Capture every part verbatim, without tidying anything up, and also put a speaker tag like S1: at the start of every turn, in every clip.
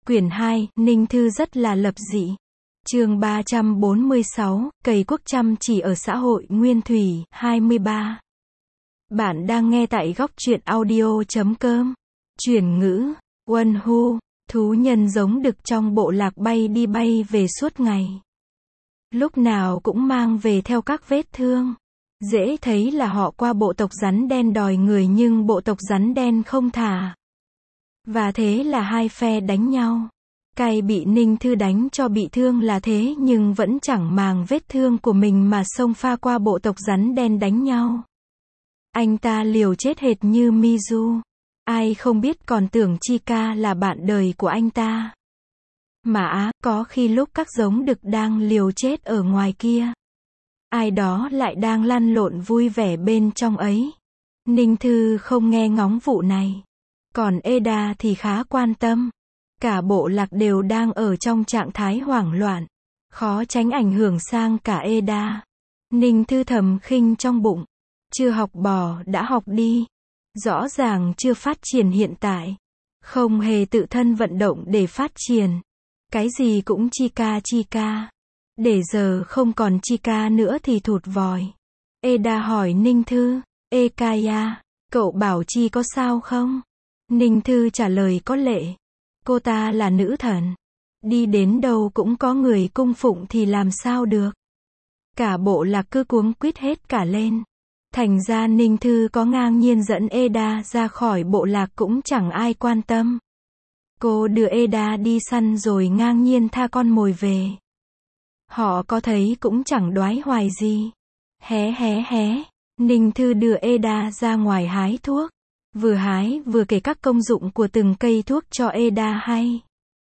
S1: Quyển hai, Ninh Thư rất là lập dị. Chương ba trăm bốn mươi sáu, Cầy quốc chăm chỉ ở xã hội Nguyên Thủy, hai mươi ba. Bạn đang nghe tại góc truyện audio chấm com. Chuyển ngữ, Quân Hu, thú nhân giống đực trong bộ lạc bay đi bay về suốt ngày. Lúc nào cũng mang về theo các vết thương. Dễ thấy là họ qua bộ tộc rắn đen đòi người nhưng bộ tộc rắn đen không thả. Và thế là hai phe đánh nhau. Cày bị Ninh Thư đánh cho bị thương là thế nhưng vẫn chẳng màng vết thương của mình mà xông pha qua bộ tộc rắn đen đánh nhau. Anh ta liều chết hệt như Mizu. Ai không biết còn tưởng Chika là bạn đời của anh ta. Mà á, có khi lúc các giống đực đang liều chết ở ngoài kia, ai đó lại đang lăn lộn vui vẻ bên trong ấy. Ninh Thư không nghe ngóng vụ này. Còn Eda thì khá quan tâm. Cả bộ lạc đều đang ở trong trạng thái hoảng loạn. Khó tránh ảnh hưởng sang cả Eda. Ninh Thư thầm khinh trong bụng. Chưa học bò đã học đi. Rõ ràng chưa phát triển hiện tại. Không hề tự thân vận động để phát triển. Cái gì cũng Chika Chika. Để giờ không còn Chika nữa thì thụt vòi. Eda hỏi Ninh Thư. Ekaya, cậu bảo Chi có sao không? Ninh Thư trả lời có lệ. Cô ta là nữ thần. Đi đến đâu cũng có người cung phụng thì làm sao được. Cả bộ lạc cứ cuống quýt hết cả lên. Thành ra Ninh Thư có ngang nhiên dẫn Eda ra khỏi bộ lạc cũng chẳng ai quan tâm. Cô đưa Eda đi săn rồi ngang nhiên tha con mồi về. Họ có thấy cũng chẳng đoái hoài gì. Hé hé hé. Ninh Thư đưa Eda ra ngoài hái thuốc. Vừa hái vừa kể các công dụng của từng cây thuốc cho Eda hay.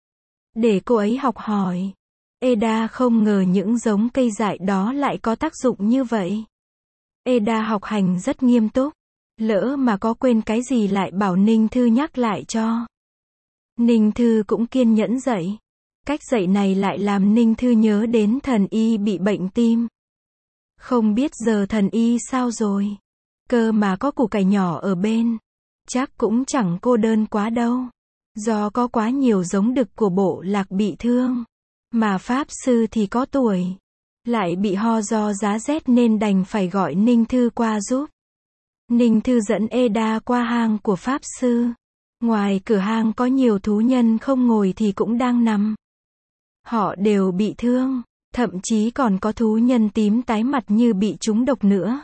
S1: Để cô ấy học hỏi. Eda không ngờ những giống cây dại đó lại có tác dụng như vậy. Eda học hành rất nghiêm túc. Lỡ mà có quên cái gì lại bảo Ninh Thư nhắc lại cho. Ninh Thư cũng kiên nhẫn dạy. Cách dạy này lại làm Ninh Thư nhớ đến thần y bị bệnh tim. Không biết giờ thần y sao rồi. Cơ mà có củ cải nhỏ ở bên. Chắc cũng chẳng cô đơn quá đâu. Do có quá nhiều giống đực của bộ lạc bị thương. Mà Pháp Sư thì có tuổi. Lại bị ho do giá rét nên đành phải gọi Ninh Thư qua giúp. Ninh Thư dẫn Eda qua hang của Pháp Sư. Ngoài cửa hang có nhiều thú nhân không ngồi thì cũng đang nằm. Họ đều bị thương. Thậm chí còn có thú nhân tím tái mặt như bị trúng độc nữa.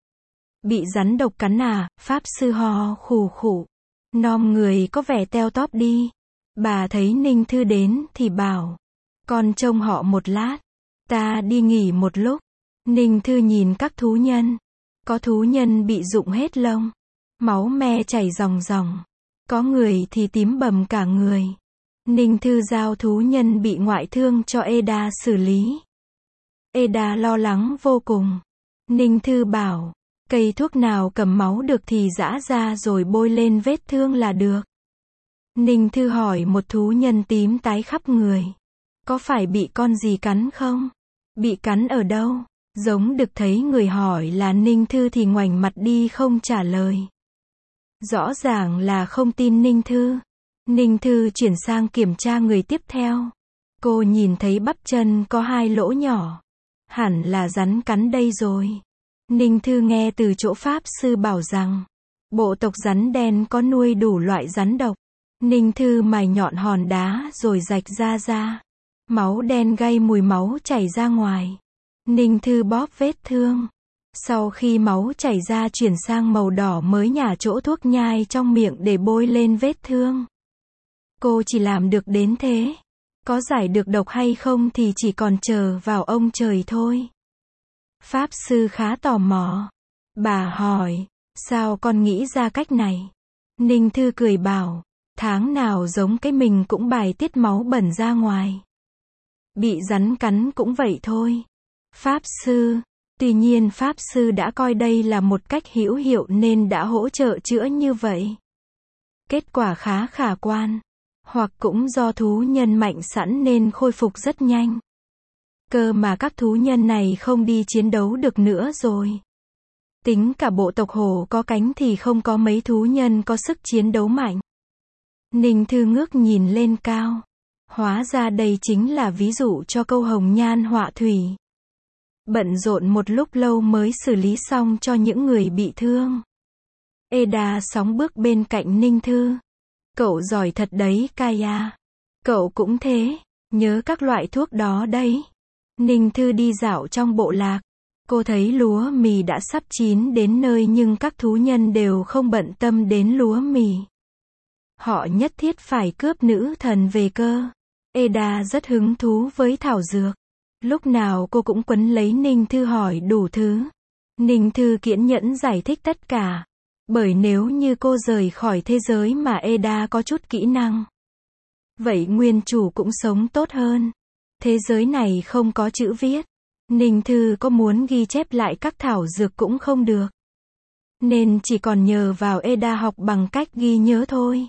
S1: Bị rắn độc cắn à, Pháp Sư ho khù khụ. Nom người có vẻ teo tóp đi. Bà thấy Ninh Thư đến thì bảo. Con trông họ một lát. Ta đi nghỉ một lúc. Ninh Thư nhìn các thú nhân. Có thú nhân bị rụng hết lông. Máu me chảy ròng ròng. Có người thì tím bầm cả người. Ninh Thư giao thú nhân bị ngoại thương cho Eda xử lý. Eda lo lắng vô cùng. Ninh Thư bảo. Cây thuốc nào cầm máu được thì giã ra rồi bôi lên vết thương là được. Ninh Thư hỏi một thú nhân tím tái khắp người. Có phải bị con gì cắn không? Bị cắn ở đâu? Giống đực thấy người hỏi là Ninh Thư thì ngoảnh mặt đi không trả lời. Rõ ràng là không tin Ninh Thư. Ninh Thư chuyển sang kiểm tra người tiếp theo. Cô nhìn thấy bắp chân có hai lỗ nhỏ. Hẳn là rắn cắn đây rồi. Ninh Thư nghe từ chỗ Pháp Sư bảo rằng bộ tộc rắn đen có nuôi đủ loại rắn độc. Ninh Thư mài nhọn hòn đá rồi rạch ra ra. Máu đen gây mùi máu chảy ra ngoài. Ninh Thư bóp vết thương. Sau khi máu chảy ra chuyển sang màu đỏ mới nhả chỗ thuốc nhai trong miệng để bôi lên vết thương. Cô chỉ làm được đến thế. Có giải được độc hay không thì chỉ còn chờ vào ông trời thôi. Pháp Sư khá tò mò. Bà hỏi, sao con nghĩ ra cách này? Ninh Thư cười bảo, tháng nào giống cái mình cũng bài tiết máu bẩn ra ngoài. Bị rắn cắn cũng vậy thôi. Pháp Sư, tuy nhiên Pháp Sư đã coi đây là một cách hữu hiệu nên đã hỗ trợ chữa như vậy. Kết quả khá khả quan. Hoặc cũng do thú nhân mạnh sẵn nên khôi phục rất nhanh. Cơ mà các thú nhân này không đi chiến đấu được nữa rồi. Tính cả bộ tộc hổ có cánh thì không có mấy thú nhân có sức chiến đấu mạnh. Ninh Thư ngước nhìn lên cao. Hóa ra đây chính là ví dụ cho câu hồng nhan họa thủy. Bận rộn một lúc lâu mới xử lý xong cho những người bị thương. Eda sóng bước bên cạnh Ninh Thư. Cậu giỏi thật đấy Kaya. Cậu cũng thế, nhớ các loại thuốc đó đấy. Ninh Thư đi dạo trong bộ lạc. Cô thấy lúa mì đã sắp chín đến nơi nhưng các thú nhân đều không bận tâm đến lúa mì. Họ nhất thiết phải cướp nữ thần về cơ. Eda rất hứng thú với thảo dược. Lúc nào cô cũng quấn lấy Ninh Thư hỏi đủ thứ. Ninh Thư kiên nhẫn giải thích tất cả. Bởi nếu như cô rời khỏi thế giới mà Eda có chút kỹ năng, vậy nguyên chủ cũng sống tốt hơn. Thế giới này không có chữ viết. Ninh Thư có muốn ghi chép lại các thảo dược cũng không được. Nên chỉ còn nhờ vào Eda học bằng cách ghi nhớ thôi.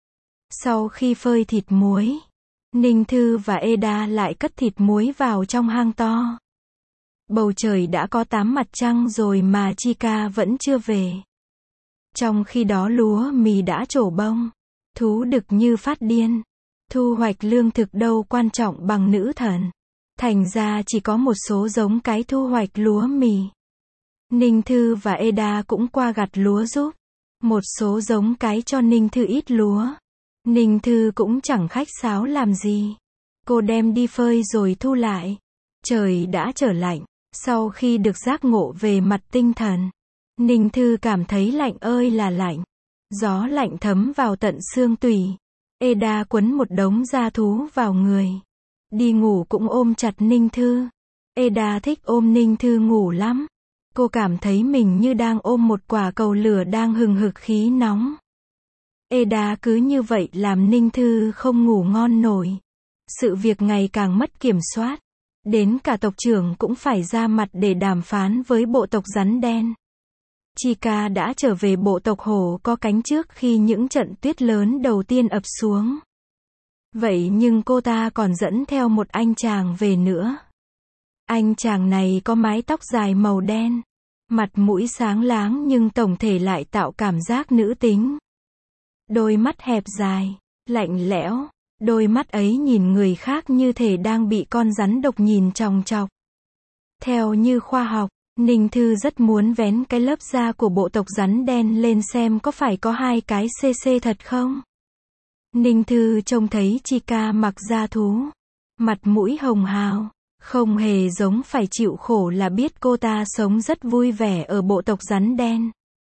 S1: Sau khi phơi thịt muối, Ninh Thư và Eda lại cất thịt muối vào trong hang to. Bầu trời đã có tám mặt trăng rồi mà Chika vẫn chưa về. Trong khi đó lúa mì đã trổ bông. Thú đực như phát điên. Thu hoạch lương thực đâu quan trọng bằng nữ thần. Thành ra chỉ có một số giống cái thu hoạch lúa mì. Ninh Thư và Eda cũng qua gặt lúa giúp. Một số giống cái cho Ninh Thư ít lúa. Ninh Thư cũng chẳng khách sáo làm gì. Cô đem đi phơi rồi thu lại. Trời đã trở lạnh. Sau khi được giác ngộ về mặt tinh thần, Ninh Thư cảm thấy lạnh ơi là lạnh. Gió lạnh thấm vào tận xương tủy. Eda quấn một đống da thú vào người. Đi ngủ cũng ôm chặt Ninh Thư. Eda thích ôm Ninh Thư ngủ lắm. Cô cảm thấy mình như đang ôm một quả cầu lửa đang hừng hực khí nóng. Eda cứ như vậy làm Ninh Thư không ngủ ngon nổi. Sự việc ngày càng mất kiểm soát. Đến cả tộc trưởng cũng phải ra mặt để đàm phán với bộ tộc rắn đen. Chika đã trở về bộ tộc hổ có cánh trước khi những trận tuyết lớn đầu tiên ập xuống. Vậy nhưng cô ta còn dẫn theo một anh chàng về nữa. Anh chàng này có mái tóc dài màu đen, mặt mũi sáng láng nhưng tổng thể lại tạo cảm giác nữ tính. Đôi mắt hẹp dài, lạnh lẽo, đôi mắt ấy nhìn người khác như thể đang bị con rắn độc nhìn chòng chọc. Theo như khoa học, Ninh Thư rất muốn vén cái lớp da của bộ tộc rắn đen lên xem có phải có hai cái xê xê thật không. Ninh Thư trông thấy Chika mặc da thú, mặt mũi hồng hào, không hề giống phải chịu khổ là biết cô ta sống rất vui vẻ ở bộ tộc rắn đen.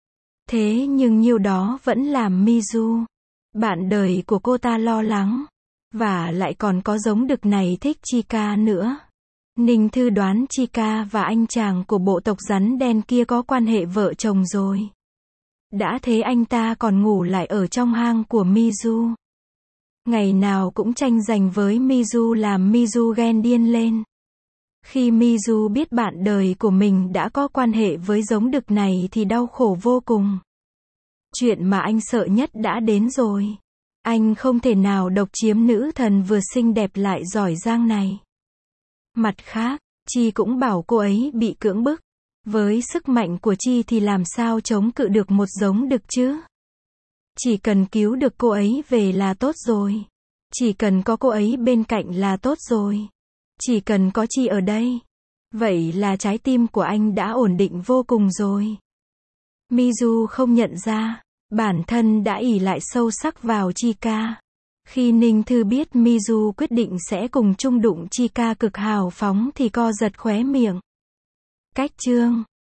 S1: Thế nhưng nhiêu đó vẫn làm Mizu, bạn đời của cô ta lo lắng. Và lại còn có giống đực này thích Chika nữa. Ninh Thư đoán Chika và anh chàng của bộ tộc rắn đen kia có quan hệ vợ chồng rồi. Đã thế anh ta còn ngủ lại ở trong hang của Mizu. Ngày nào cũng tranh giành với Mizu làm Mizu ghen điên lên. Khi Mizu biết bạn đời của mình đã có quan hệ với giống đực này thì đau khổ vô cùng. Chuyện mà anh sợ nhất đã đến rồi. Anh không thể nào độc chiếm nữ thần vừa xinh đẹp lại giỏi giang này. Mặt khác, Chi cũng bảo cô ấy bị cưỡng bức. Với sức mạnh của Chi thì làm sao chống cự được một giống đực chứ? Chỉ cần cứu được cô ấy về là tốt rồi. Chỉ cần có cô ấy bên cạnh là tốt rồi. Chỉ cần có Chi ở đây. Vậy là trái tim của anh đã ổn định vô cùng rồi. Mizu không nhận ra, bản thân đã ỷ lại sâu sắc vào Chika. Khi Ninh Thư biết Mizu quyết định sẽ cùng chung đụng Chika cực hào phóng thì co giật khóe miệng. Cách chương